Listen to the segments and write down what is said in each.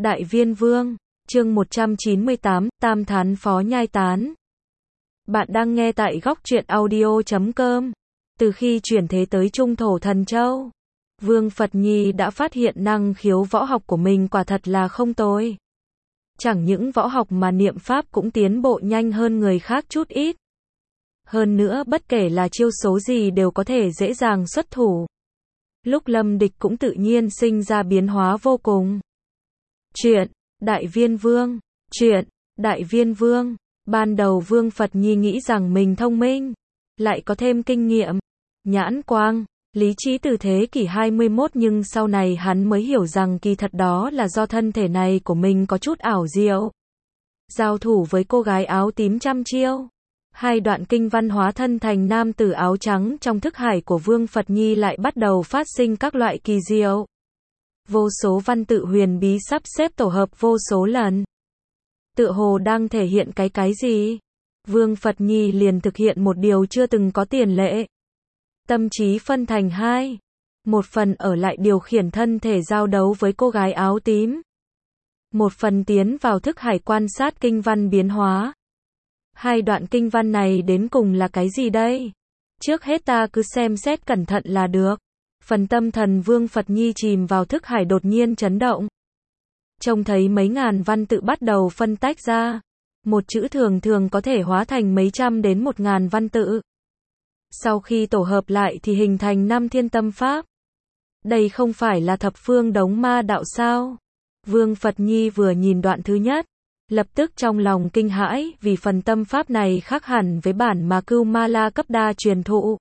Đại Viên Vương, chương 198, Tam Thán Phó Nhai Tán. Bạn đang nghe tại góc truyện audio.com. Từ khi chuyển thế tới Trung Thổ Thần Châu, Vương Phật Nhi đã phát hiện năng khiếu võ học của mình quả thật là không tồi. Chẳng những võ học mà niệm pháp cũng tiến bộ nhanh hơn người khác chút ít. Hơn nữa bất kể là chiêu số gì đều có thể dễ dàng xuất thủ. Lúc lâm địch cũng tự nhiên sinh ra biến hóa vô cùng. Chuyện Đại Viên Vương. Chuyện Đại Viên Vương. Ban đầu Vương Phật Nhi nghĩ rằng mình thông minh, lại có thêm kinh nghiệm, nhãn quang, lý trí từ thế kỷ 21, nhưng sau này hắn mới hiểu rằng kỳ thật đó là do thân thể này của mình có chút ảo diệu. Giao thủ với cô gái áo tím trăm chiêu, hai đoạn kinh văn hóa thân thành nam tử áo trắng trong thức hải của Vương Phật Nhi lại bắt đầu phát sinh các loại kỳ diệu. Vô số văn tự huyền bí sắp xếp tổ hợp vô số lần. Tựa hồ đang thể hiện cái gì? Vương Phật Nhi liền thực hiện một điều chưa từng có tiền lệ. Tâm trí phân thành hai. Một phần ở lại điều khiển thân thể giao đấu với cô gái áo tím. Một phần tiến vào thức hải quan sát kinh văn biến hóa. Hai đoạn kinh văn này đến cùng là cái gì đây? Trước hết ta cứ xem xét cẩn thận là được. Phần tâm thần Vương Phật Nhi chìm vào thức hải đột nhiên chấn động. Trông thấy mấy ngàn văn tự bắt đầu phân tách ra. Một chữ thường thường có thể hóa thành mấy trăm đến 1000 văn tự. Sau khi tổ hợp lại thì hình thành 5 thiên tâm pháp. Đây không phải là thập phương đống ma đạo sao? Vương Phật Nhi vừa nhìn đoạn thứ nhất, lập tức trong lòng kinh hãi vì phần tâm pháp này khác hẳn với bản mà Cưu Ma La cấp đa truyền thụ.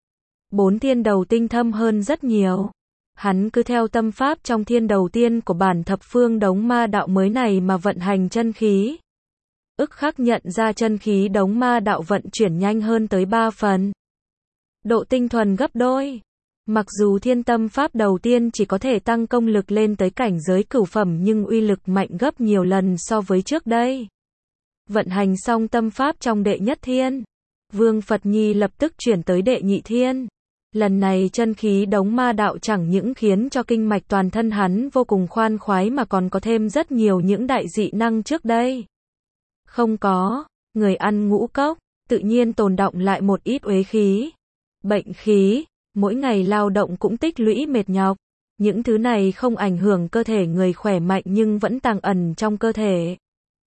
4 thiên đầu tinh thâm hơn rất nhiều. Hắn cứ theo tâm pháp trong thiên đầu tiên của bản thập phương đống ma đạo mới này mà vận hành chân khí. Ức khắc nhận ra chân khí đống ma đạo vận chuyển nhanh hơn tới 3 phần. Độ tinh thuần gấp đôi. Mặc dù thiên tâm pháp đầu tiên chỉ có thể tăng công lực lên tới cảnh giới cửu phẩm nhưng uy lực mạnh gấp nhiều lần so với trước đây. Vận hành xong tâm pháp trong đệ nhất thiên, Vương Phật Nhi lập tức chuyển tới đệ nhị thiên. Lần này chân khí đống ma đạo chẳng những khiến cho kinh mạch toàn thân hắn vô cùng khoan khoái mà còn có thêm rất nhiều những đại dị năng trước đây không có. Người ăn ngũ cốc, tự nhiên tồn đọng lại một ít uế khí, bệnh khí, mỗi ngày lao động cũng tích lũy mệt nhọc. Những thứ này không ảnh hưởng cơ thể người khỏe mạnh nhưng vẫn tàng ẩn trong cơ thể,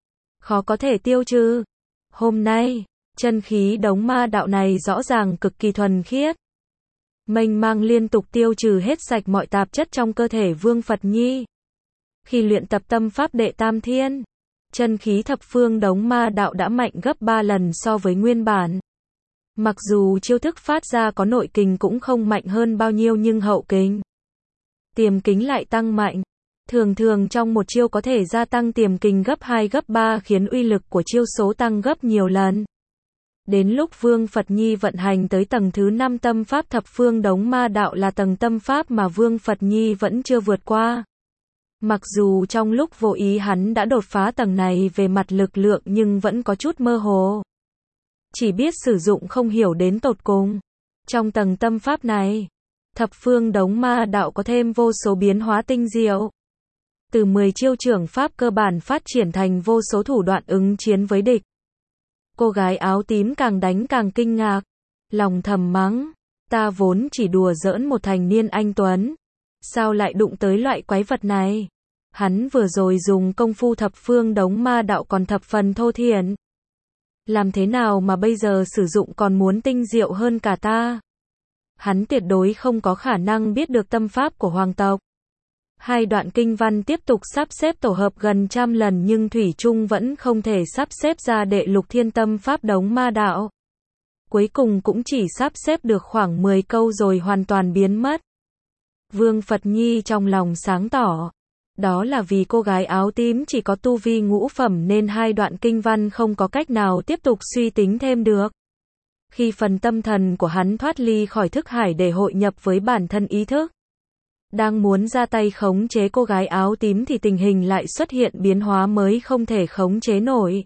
khó có thể tiêu trừ. Hôm nay, chân khí đống ma đạo này rõ ràng cực kỳ thuần khiết, mênh mang liên tục tiêu trừ hết sạch mọi tạp chất trong cơ thể Vương Phật Nhi. Khi luyện tập tâm pháp đệ tam thiên, chân khí thập phương đống ma đạo đã mạnh gấp 3 lần so với nguyên bản. Mặc dù chiêu thức phát ra có nội kình cũng không mạnh hơn bao nhiêu nhưng hậu kình, tiềm kình lại tăng mạnh. Thường thường trong một chiêu có thể gia tăng tiềm kình gấp 2 gấp 3 khiến uy lực của chiêu số tăng gấp nhiều lần. Đến lúc Vương Phật Nhi vận hành tới tầng thứ 5 tâm pháp thập phương đống ma đạo là tầng tâm pháp mà Vương Phật Nhi vẫn chưa vượt qua. Mặc dù trong lúc vô ý hắn đã đột phá tầng này về mặt lực lượng nhưng vẫn có chút mơ hồ. Chỉ biết sử dụng không hiểu đến tột cùng. Trong tầng tâm pháp này, thập phương đống ma đạo có thêm vô số biến hóa tinh diệu. Từ 10 chiêu trưởng pháp cơ bản phát triển thành vô số thủ đoạn ứng chiến với địch. Cô gái áo tím càng đánh càng kinh ngạc, lòng thầm mắng, ta vốn chỉ đùa giỡn một thành niên anh tuấn, sao lại đụng tới loại quái vật này? Hắn vừa rồi dùng công phu thập phương đống ma đạo còn thập phần thô thiển. Làm thế nào mà bây giờ sử dụng còn muốn tinh diệu hơn cả ta? Hắn tuyệt đối không có khả năng biết được tâm pháp của hoàng tộc. Hai đoạn kinh văn tiếp tục sắp xếp tổ hợp gần 100 lần nhưng thủy chung vẫn không thể sắp xếp ra đệ lục thiên tâm pháp đống ma đạo. Cuối cùng cũng chỉ sắp xếp được khoảng 10 câu rồi hoàn toàn biến mất. Vương Phật Nhi trong lòng sáng tỏ. Đó là vì cô gái áo tím chỉ có tu vi ngũ phẩm nên hai đoạn kinh văn không có cách nào tiếp tục suy tính thêm được. Khi phần tâm thần của hắn thoát ly khỏi thức hải để hội nhập với bản thân ý thức, đang muốn ra tay khống chế cô gái áo tím thì tình hình lại xuất hiện biến hóa mới không thể khống chế nổi.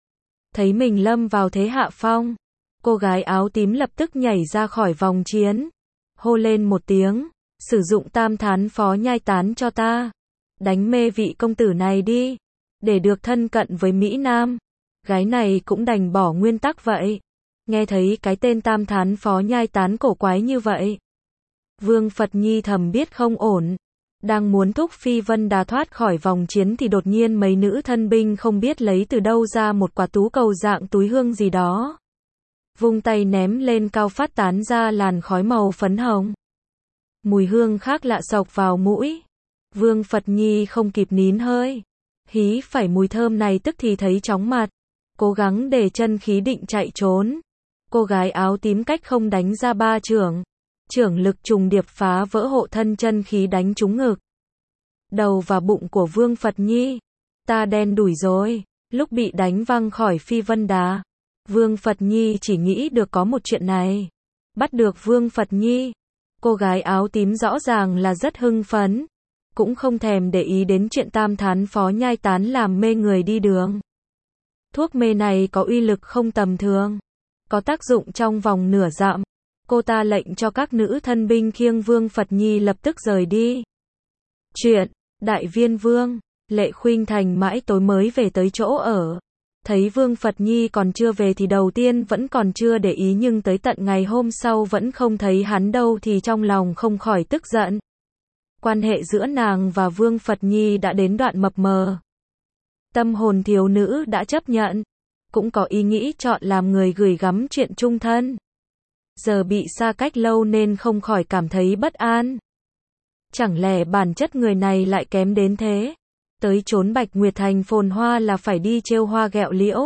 Thấy mình lâm vào thế hạ phong, cô gái áo tím lập tức nhảy ra khỏi vòng chiến, hô lên một tiếng, sử dụng tam thán phó nhai tán cho ta. đánh mê vị công tử này đi, để được thân cận với Mỹ Nam. Gái này cũng đành bỏ nguyên tắc vậy. Nghe thấy cái tên Tam Thán Phó Nhai Tán cổ quái như vậy, Vương Phật Nhi thầm biết không ổn. Đang muốn thúc Phi Vân Đà thoát khỏi vòng chiến thì đột nhiên mấy nữ thân binh không biết lấy từ đâu ra một quả tú cầu dạng túi hương gì đó. Vung tay ném lên cao phát tán ra làn khói màu phấn hồng. Mùi hương khác lạ xộc vào mũi. Vương Phật Nhi không kịp nín hơi. Hí phải mùi thơm này tức thì thấy chóng mặt. Cố gắng để chân khí định chạy trốn. Cô gái áo tím cách không đánh ra 3 chưởng. Chưởng lực trùng điệp phá vỡ hộ thân chân khí đánh trúng ngực. Đầu và bụng của Vương Phật Nhi. Ta đen đủi rồi. Lúc bị đánh văng khỏi Phi Vân Đà, Vương Phật Nhi chỉ nghĩ được có một chuyện này. Bắt được Vương Phật Nhi. Cô gái áo tím rõ ràng là rất hưng phấn. Cũng không thèm để ý đến chuyện Tam Thán Phó Nhai Tán làm mê người đi đường. Thuốc mê này có uy lực không tầm thường. Có tác dụng trong vòng nửa dặm. Cô ta lệnh cho các nữ thân binh khiêng Vương Phật Nhi lập tức rời đi. Chuyện, Đại Viên Vương, Lệ Khuynh Thành mãi tối mới về tới chỗ ở. Thấy Vương Phật Nhi còn chưa về thì đầu tiên vẫn còn chưa để ý, nhưng tới tận ngày hôm sau vẫn không thấy hắn đâu thì trong lòng không khỏi tức giận. Quan hệ giữa nàng và Vương Phật Nhi đã đến đoạn mập mờ. Tâm hồn thiếu nữ đã chấp nhận, cũng có ý nghĩ chọn làm người gửi gắm chuyện chung thân. Giờ bị xa cách lâu nên không khỏi cảm thấy bất an. Chẳng lẽ bản chất người này lại kém đến thế? Tới chốn Bạch Nguyệt Thành phồn hoa là phải đi trêu hoa ghẹo liễu.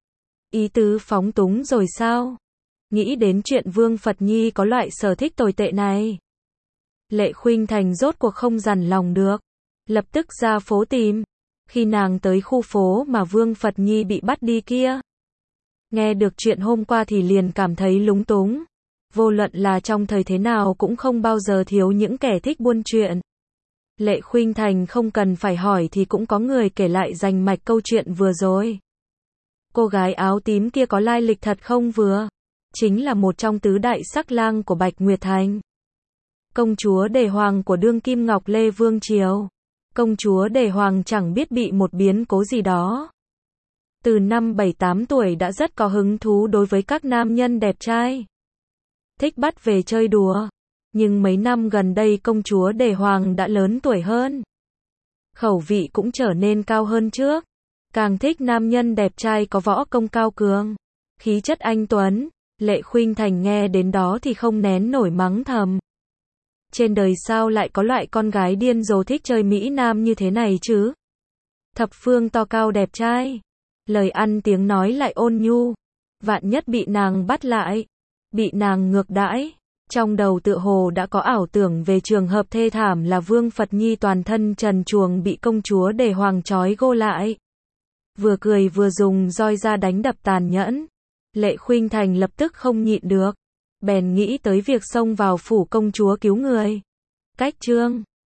Ý tứ phóng túng rồi sao? Nghĩ đến chuyện Vương Phật Nhi có loại sở thích tồi tệ này, Lệ Khuynh Thành rốt cuộc không dằn lòng được. Lập tức ra phố tìm. Khi nàng tới khu phố mà Vương Phật Nhi bị bắt đi kia, nghe được chuyện hôm qua thì liền cảm thấy lúng túng. Vô luận là trong thời thế nào cũng không bao giờ thiếu những kẻ thích buôn chuyện. Lệ Khuynh Thành không cần phải hỏi thì cũng có người kể lại rành mạch câu chuyện vừa rồi. Cô gái áo tím kia có lai lịch thật không vừa? Chính là một trong tứ đại sắc lang của Bạch Nguyệt Thành. Công chúa Đề Hoàng của đương kim Ngọc Lê Vương Triều. Công chúa Đề Hoàng chẳng biết bị một biến cố gì đó. Từ năm 7-8 tuổi đã rất có hứng thú đối với các nam nhân đẹp trai. Thích bắt về chơi đùa. Nhưng mấy năm gần đây công chúa Đề Hoàng đã lớn tuổi hơn. Khẩu vị cũng trở nên cao hơn trước. Càng thích nam nhân đẹp trai có võ công cao cường, khí chất anh tuấn. Lệ Khuynh Thành nghe đến đó thì không nén nổi mắng thầm. Trên đời sao lại có loại con gái điên rồ thích chơi Mỹ Nam như thế này chứ? Thập phương to cao đẹp trai. Lời ăn tiếng nói lại ôn nhu. Vạn nhất bị nàng bắt lại, bị nàng ngược đãi. Trong đầu tựa hồ đã có ảo tưởng về trường hợp thê thảm là Vương Phật Nhi toàn thân trần truồng bị công chúa Đề Hoàng trói gô lại. Vừa cười vừa dùng roi ra đánh đập tàn nhẫn. Lệ Khuynh Thành lập tức không nhịn được. Bèn nghĩ tới việc xông vào phủ công chúa cứu người. Cách chương